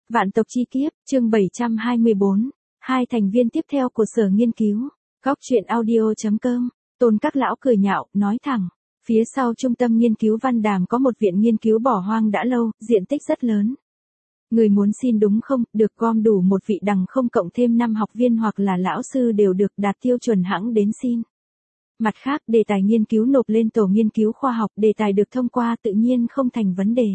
Vạn tộc chi kiếp, chương 724. Hai thành viên tiếp theo của sở nghiên cứu. Góc truyện audio.com. Tôn Các Lão cười nhạo, nói thẳng. Phía sau trung tâm nghiên cứu Văn Đàm có một viện nghiên cứu bỏ hoang đã lâu, diện tích rất lớn. Người muốn xin đúng không, được gom đủ một vị đằng không cộng thêm 5 học viên hoặc là lão sư đều được đạt tiêu chuẩn hãng đến xin. Mặt khác, đề tài nghiên cứu nộp lên tổ nghiên cứu khoa học, đề tài được thông qua tự nhiên không thành vấn đề.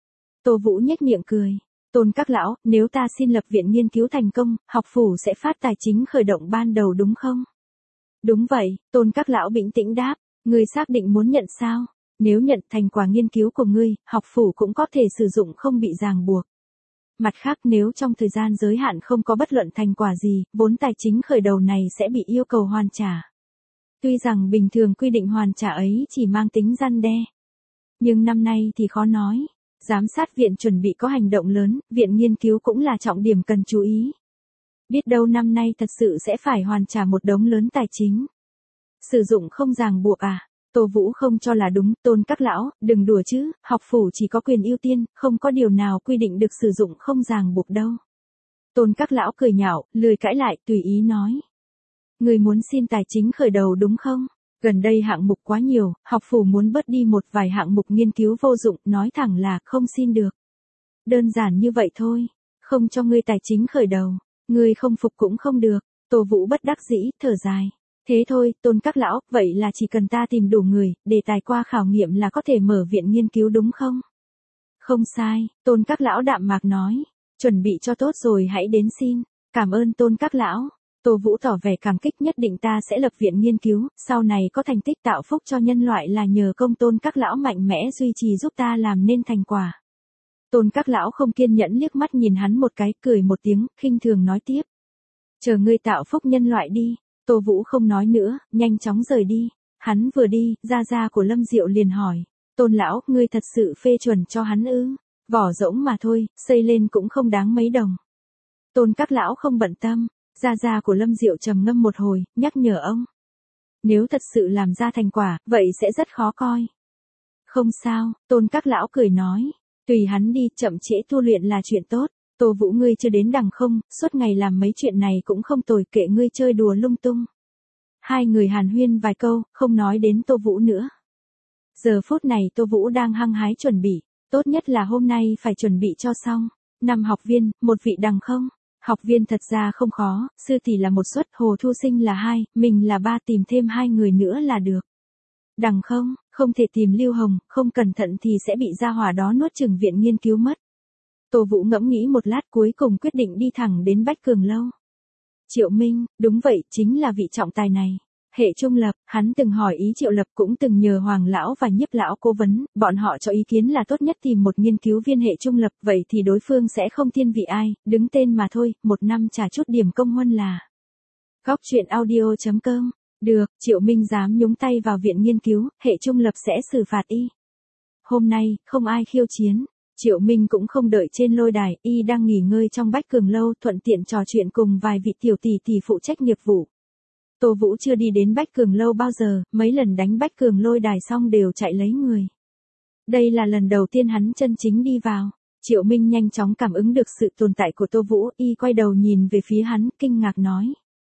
Tô Vũ nhếch miệng cười. Tôn Các Lão, nếu ta xin lập viện nghiên cứu thành công, học phủ sẽ phát tài chính khởi động ban đầu đúng không? Đúng vậy, Tôn Các Lão bình tĩnh đáp. Ngươi xác định muốn nhận sao? Nếu nhận thành quả nghiên cứu của ngươi, học phủ cũng có thể sử dụng không bị ràng buộc. Mặt khác, nếu trong thời gian giới hạn không có bất luận thành quả gì, vốn tài chính khởi đầu này sẽ bị yêu cầu hoàn trả. Tuy rằng bình thường quy định hoàn trả ấy chỉ mang tính răn đe. Nhưng năm nay thì khó nói. Giám sát viện chuẩn bị có hành động lớn, viện nghiên cứu cũng là trọng điểm cần chú ý. Biết đâu năm nay thật sự sẽ phải hoàn trả một đống lớn tài chính. Sử dụng không ràng buộc à? Tô Vũ không cho là đúng. Tôn Các Lão, đừng đùa chứ, học phủ chỉ có quyền ưu tiên, không có điều nào quy định được sử dụng không ràng buộc đâu. Tôn Các Lão cười nhạo, lười cãi lại, tùy ý nói. Người muốn xin tài chính khởi đầu đúng không? Gần đây hạng mục quá nhiều, học phủ muốn bớt đi một vài hạng mục nghiên cứu vô dụng, nói thẳng là không xin được. Đơn giản như vậy thôi, không cho ngươi tài chính khởi đầu, ngươi không phục cũng không được. Tô Vũ bất đắc dĩ, thở dài. Thế thôi, Tôn Các Lão, vậy là chỉ cần ta tìm đủ người, đề tài qua khảo nghiệm là có thể mở viện nghiên cứu đúng không? Không sai, Tôn Các Lão đạm mạc nói. Chuẩn bị cho tốt rồi hãy đến xin. Cảm ơn Tôn Các Lão. Tô Vũ tỏ vẻ cảm kích, nhất định ta sẽ lập viện nghiên cứu, sau này có thành tích tạo phúc cho nhân loại là nhờ công Tôn Các Lão mạnh mẽ duy trì giúp ta làm nên thành quả. Tôn Các Lão không kiên nhẫn liếc mắt nhìn hắn một cái, cười một tiếng, khinh thường nói tiếp. Chờ ngươi tạo phúc nhân loại đi. Tô Vũ không nói nữa, nhanh chóng rời đi. Hắn vừa đi, gia của Lâm Diệu liền hỏi. Tôn Lão, ngươi thật sự phê chuẩn cho hắn ư? Vỏ rỗng mà thôi, xây lên cũng không đáng mấy đồng. Tôn Các Lão không bận tâm. Gia của Lâm Diệu trầm ngâm một hồi, nhắc nhở ông. Nếu thật sự làm ra thành quả, vậy sẽ rất khó coi. Không sao, Tôn Các Lão cười nói. Tùy hắn đi, chậm trễ tu luyện là chuyện tốt. Tô Vũ ngươi chưa đến đằng không, suốt ngày làm mấy chuyện này cũng không tồi, kệ ngươi chơi đùa lung tung. Hai người hàn huyên vài câu, không nói đến Tô Vũ nữa. Giờ phút này Tô Vũ đang hăng hái chuẩn bị, tốt nhất là hôm nay phải chuẩn bị cho xong. 5 học viên, một vị đằng không. Học viên thật ra không khó, sư tỷ là một suất, Hồ Thu Sinh là 2, mình là 3, tìm thêm 2 người nữa là được. Đằng không, không thể tìm Lưu Hồng, không cẩn thận thì sẽ bị gia hỏa đó nuốt chửng viện nghiên cứu mất. Tô Vũ ngẫm nghĩ một lát cuối cùng quyết định đi thẳng đến Bách Cường Lâu. Triệu Minh, đúng vậy, chính là vị trọng tài này. Hệ trung lập, hắn từng hỏi ý Triệu Lập, cũng từng nhờ Hoàng Lão và Nhiếp Lão cố vấn, bọn họ cho ý kiến là tốt nhất tìm một nghiên cứu viên hệ trung lập, vậy thì đối phương sẽ không thiên vị ai, đứng tên mà thôi, 1 năm trả chút điểm công huân là. Góc truyện audio.com. Được, Triệu Minh dám nhúng tay vào viện nghiên cứu, hệ trung lập sẽ xử phạt y. Hôm nay, không ai khiêu chiến. Triệu Minh cũng không đợi trên lôi đài, y đang nghỉ ngơi trong Bách Cường Lâu, thuận tiện trò chuyện cùng vài vị tiểu tỷ tỷ phụ trách nghiệp vụ. Tô Vũ chưa đi đến Bách Cường Lâu bao giờ, mấy lần đánh Bách Cường lôi đài xong đều chạy lấy người. Đây là lần đầu tiên hắn chân chính đi vào. Triệu Minh nhanh chóng cảm ứng được sự tồn tại của Tô Vũ, y quay đầu nhìn về phía hắn, kinh ngạc nói.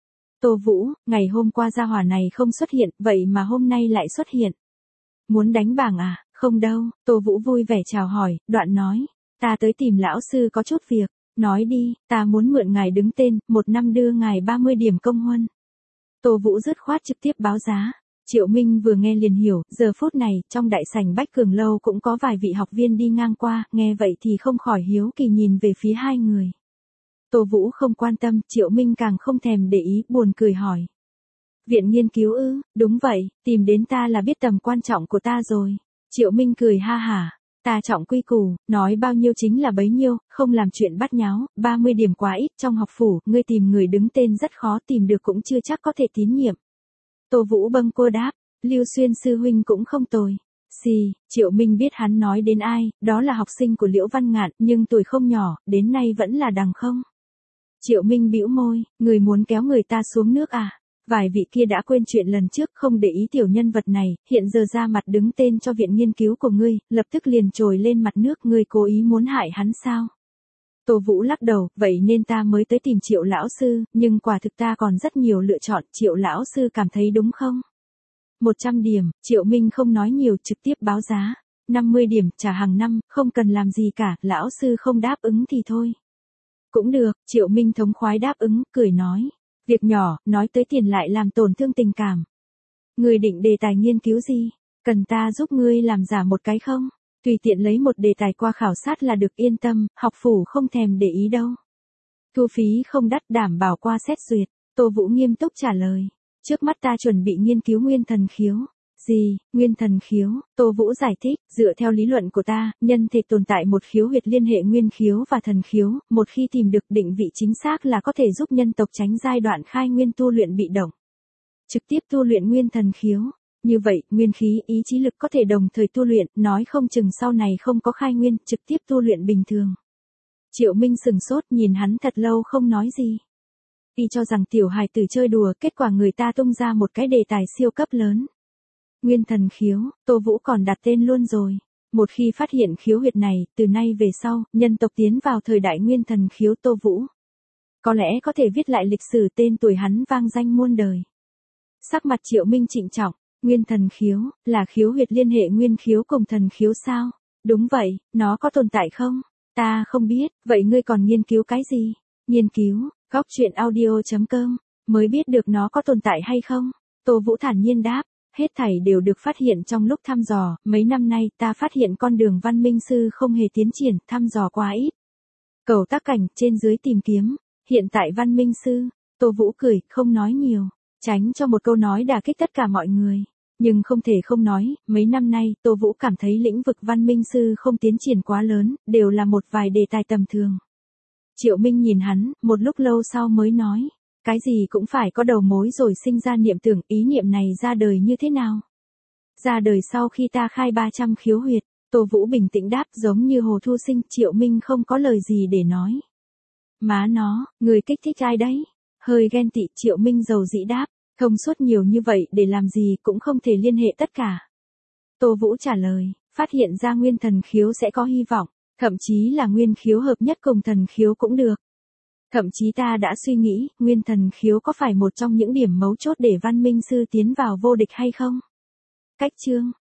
Tô Vũ, ngày hôm qua gia hỏa này không xuất hiện, vậy mà hôm nay lại xuất hiện. Muốn đánh bảng à? Không đâu, Tô Vũ vui vẻ chào hỏi, đoạn nói. Ta tới tìm lão sư có chút việc. Nói đi, ta muốn mượn ngài đứng tên, 1 năm đưa ngài 30 điểm công huân. Tô Vũ dứt khoát trực tiếp báo giá. Triệu Minh vừa nghe liền hiểu, giờ phút này, trong đại sảnh Bách Cường Lâu cũng có vài vị học viên đi ngang qua, nghe vậy thì không khỏi hiếu kỳ nhìn về phía hai người. Tô Vũ không quan tâm, Triệu Minh càng không thèm để ý, buồn cười hỏi. Viện nghiên cứu ư? Đúng vậy, tìm đến ta là biết tầm quan trọng của ta rồi. Triệu Minh cười ha hả. Ta trọng quy củ, nói bao nhiêu chính là bấy nhiêu, không làm chuyện bắt nháo, 30 điểm quá ít trong học phủ, ngươi tìm người đứng tên rất khó, tìm được cũng chưa chắc có thể tín nhiệm. Tô Vũ bâng quơ đáp, Lưu Xuyên sư huynh cũng không tồi. Triệu Minh biết hắn nói đến ai, đó là học sinh của Liễu Văn Ngạn, nhưng tuổi không nhỏ, đến nay vẫn là đằng không. Triệu Minh bĩu môi, người muốn kéo người ta xuống nước à? Vài vị kia đã quên chuyện lần trước, không để ý tiểu nhân vật này, hiện giờ ra mặt đứng tên cho viện nghiên cứu của ngươi, lập tức liền trồi lên mặt nước, ngươi cố ý muốn hại hắn sao? Tô Vũ lắc đầu, vậy nên ta mới tới tìm Triệu lão sư, nhưng quả thực ta còn rất nhiều lựa chọn, Triệu lão sư cảm thấy đúng không? 100 điểm, Triệu Minh không nói nhiều, trực tiếp báo giá. 50 điểm, trả hàng năm, không cần làm gì cả, lão sư không đáp ứng thì thôi. Cũng được, Triệu Minh thống khoái đáp ứng, cười nói. Việc nhỏ, nói tới tiền lại làm tổn thương tình cảm. Ngươi định đề tài nghiên cứu gì? Cần ta giúp ngươi làm giả một cái không? Tùy tiện lấy một đề tài qua khảo sát là được, yên tâm, học phủ không thèm để ý đâu. Thu phí không đắt, đảm bảo qua xét duyệt. Tô Vũ nghiêm túc trả lời. Trước mắt ta chuẩn bị nghiên cứu nguyên thần khiếu. Gì, nguyên thần khiếu? Tô Vũ giải thích, dựa theo lý luận của ta, nhân thể tồn tại một khiếu huyệt liên hệ nguyên khiếu và thần khiếu, một khi tìm được định vị chính xác là có thể giúp nhân tộc tránh giai đoạn khai nguyên tu luyện bị động. Trực tiếp tu luyện nguyên thần khiếu. Như vậy, nguyên khí, ý chí lực có thể đồng thời tu luyện, nói không chừng sau này không có khai nguyên, trực tiếp tu luyện bình thường. Triệu Minh sừng sốt nhìn hắn thật lâu không nói gì. Y cho rằng tiểu hài tử chơi đùa, kết quả người ta tung ra một cái đề tài siêu cấp lớn. Nguyên thần khiếu, Tô Vũ còn đặt tên luôn rồi. Một khi phát hiện khiếu huyệt này, từ nay về sau, nhân tộc tiến vào thời đại nguyên thần khiếu Tô Vũ. Có lẽ có thể viết lại lịch sử, tên tuổi hắn vang danh muôn đời. Sắc mặt Triệu Minh trịnh trọng, nguyên thần khiếu, là khiếu huyệt liên hệ nguyên khiếu cùng thần khiếu sao? Đúng vậy, nó có tồn tại không? Ta không biết, vậy ngươi còn nghiên cứu cái gì? Nghiên cứu, góc truyện audio.com, mới biết được nó có tồn tại hay không? Tô Vũ thản nhiên đáp, hết thảy đều được phát hiện trong lúc thăm dò, mấy năm nay ta phát hiện con đường văn minh sư không hề tiến triển, thăm dò quá ít. Cầu tác cảnh, trên dưới tìm kiếm, hiện tại văn minh sư, Tô Vũ cười, không nói nhiều, tránh cho một câu nói đả kích tất cả mọi người. Nhưng không thể không nói, mấy năm nay, Tô Vũ cảm thấy lĩnh vực văn minh sư không tiến triển quá lớn, đều là một vài đề tài tầm thường. Triệu Minh nhìn hắn, một lúc lâu sau mới nói, cái gì cũng phải có đầu mối rồi sinh ra niệm tưởng, ý niệm này ra đời như thế nào? Ra đời sau khi ta khai 300 khiếu huyệt, Tô Vũ bình tĩnh đáp, giống như Hồ Thu Sinh. Triệu Minh không có lời gì để nói. Má nó, người kích thích ai đấy? Hơi ghen tị, Triệu Minh dầu dĩ đáp, thông suốt nhiều như vậy để làm gì, cũng không thể liên hệ tất cả. Tô Vũ trả lời, phát hiện ra nguyên thần khiếu sẽ có hy vọng, thậm chí là nguyên khiếu hợp nhất cùng thần khiếu cũng được. Thậm chí ta đã suy nghĩ, nguyên thần khiếu có phải một trong những điểm mấu chốt để văn minh sư tiến vào vô địch hay không? Cách chương